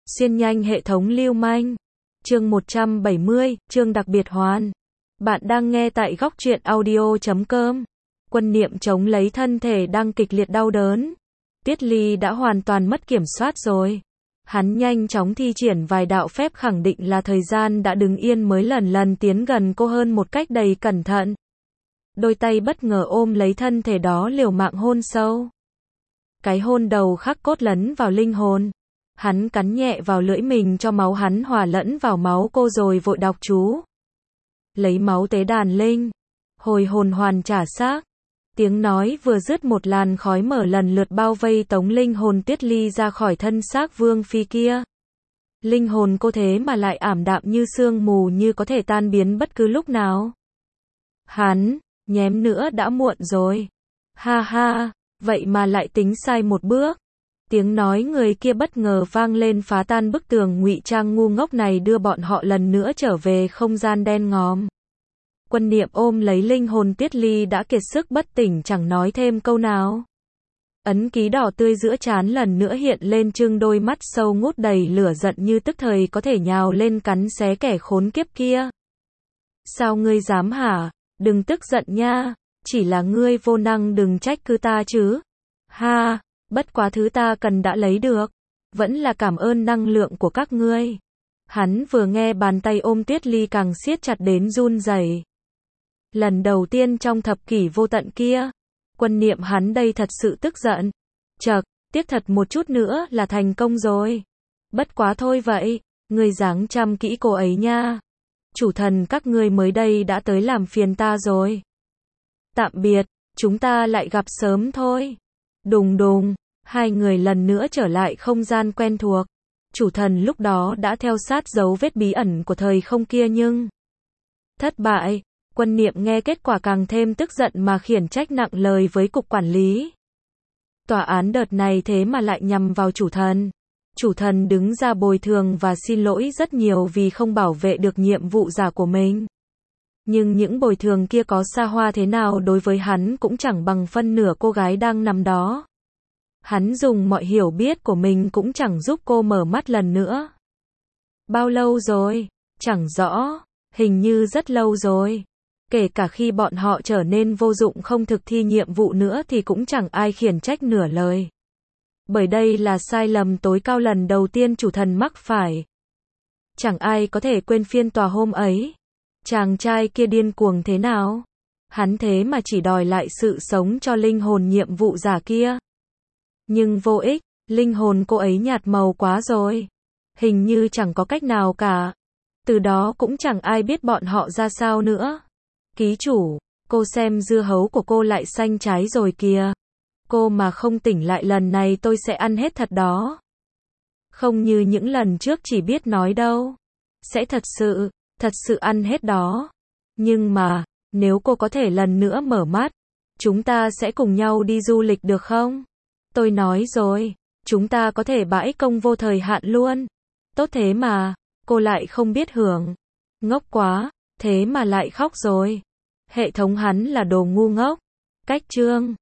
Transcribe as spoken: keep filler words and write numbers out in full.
Xuyên nhanh hệ thống lưu manh. Chương một trăm bảy mươi, chương đặc biệt hoàn. Bạn đang nghe tại góc truyện audio chấm com. Quân Niệm chống lấy thân thể đang kịch liệt đau đớn. Tiết Ly đã hoàn toàn mất kiểm soát rồi. Hắn nhanh chóng thi triển vài đạo phép khẳng định là thời gian đã đứng yên mới lần lần tiến gần cô hơn một cách đầy cẩn thận. Đôi tay bất ngờ ôm lấy thân thể đó liều mạng hôn sâu. Cái hôn đầu khắc cốt lấn vào linh hồn. Hắn cắn nhẹ vào lưỡi mình cho máu hắn hòa lẫn vào máu cô rồi vội đọc chú. Lấy máu tế đàn linh. Hồi hồn hoàn trả xác. Tiếng nói vừa dứt một làn khói mở lần lượt bao vây tống linh hồn Tiết Ly ra khỏi thân xác vương phi kia. Linh hồn cô thế mà lại ảm đạm như sương mù, như có thể tan biến bất cứ lúc nào. Hắn, nhém nữa đã muộn rồi. Ha ha, vậy mà lại tính sai một bước. Tiếng nói người kia bất ngờ vang lên phá tan bức tường ngụy trang ngu ngốc này, đưa bọn họ lần nữa trở về không gian đen ngòm. Quân Niệm ôm lấy linh hồn Tiết Ly đã kiệt sức bất tỉnh, chẳng nói thêm câu nào. Ấn ký đỏ tươi giữa trán lần nữa hiện lên, trưng đôi mắt sâu ngút đầy lửa giận như tức thời có thể nhào lên cắn xé kẻ khốn kiếp kia. Sao ngươi dám hả? Đừng tức giận nha, chỉ là ngươi vô năng, đừng trách cứ ta chứ. Ha, bất quá thứ ta cần đã lấy được, vẫn là cảm ơn năng lượng của các ngươi. Hắn vừa nghe bàn tay ôm Tiết Ly càng siết chặt đến run rẩy. Lần đầu tiên trong thập kỷ vô tận kia, Quân Niệm hắn đây thật sự tức giận. Chậc, tiếc thật một chút nữa là thành công rồi. Bất quá thôi vậy, ngươi dáng chăm kỹ cô ấy nha. Chủ thần các ngươi mới đây đã tới làm phiền ta rồi. Tạm biệt, chúng ta lại gặp sớm thôi. Đùng đùng, hai người lần nữa trở lại không gian quen thuộc. Chủ thần lúc đó đã theo sát dấu vết bí ẩn của thời không kia nhưng thất bại. Quân Niệm nghe kết quả càng thêm tức giận mà khiển trách nặng lời với cục quản lý. Tòa án đợt này thế mà lại nhằm vào chủ thần. Chủ thần đứng ra bồi thường và xin lỗi rất nhiều vì không bảo vệ được nhiệm vụ giả của mình. Nhưng những bồi thường kia có xa hoa thế nào đối với hắn cũng chẳng bằng phân nửa cô gái đang nằm đó. Hắn dùng mọi hiểu biết của mình cũng chẳng giúp cô mở mắt lần nữa. Bao lâu rồi? Chẳng rõ, hình như rất lâu rồi. Kể cả khi bọn họ trở nên vô dụng không thực thi nhiệm vụ nữa thì cũng chẳng ai khiển trách nửa lời. Bởi đây là sai lầm tối cao lần đầu tiên chủ thần mắc phải. Chẳng ai có thể quên phiên tòa hôm ấy. Chàng trai kia điên cuồng thế nào? Hắn thế mà chỉ đòi lại sự sống cho linh hồn nhiệm vụ giả kia. Nhưng vô ích, linh hồn cô ấy nhạt màu quá rồi. Hình như chẳng có cách nào cả. Từ đó cũng chẳng ai biết bọn họ ra sao nữa. Ký chủ, cô xem dưa hấu của cô lại xanh trái rồi kìa. Cô mà không tỉnh lại lần này tôi sẽ ăn hết thật đó. Không như những lần trước chỉ biết nói đâu. Sẽ thật sự, thật sự ăn hết đó. Nhưng mà, nếu cô có thể lần nữa mở mắt, chúng ta sẽ cùng nhau đi du lịch được không? Tôi nói rồi, chúng ta có thể bãi công vô thời hạn luôn. Tốt thế mà, cô lại không biết hưởng. Ngốc quá, thế mà lại khóc rồi. Hệ thống hắn là đồ ngu ngốc. Cách chương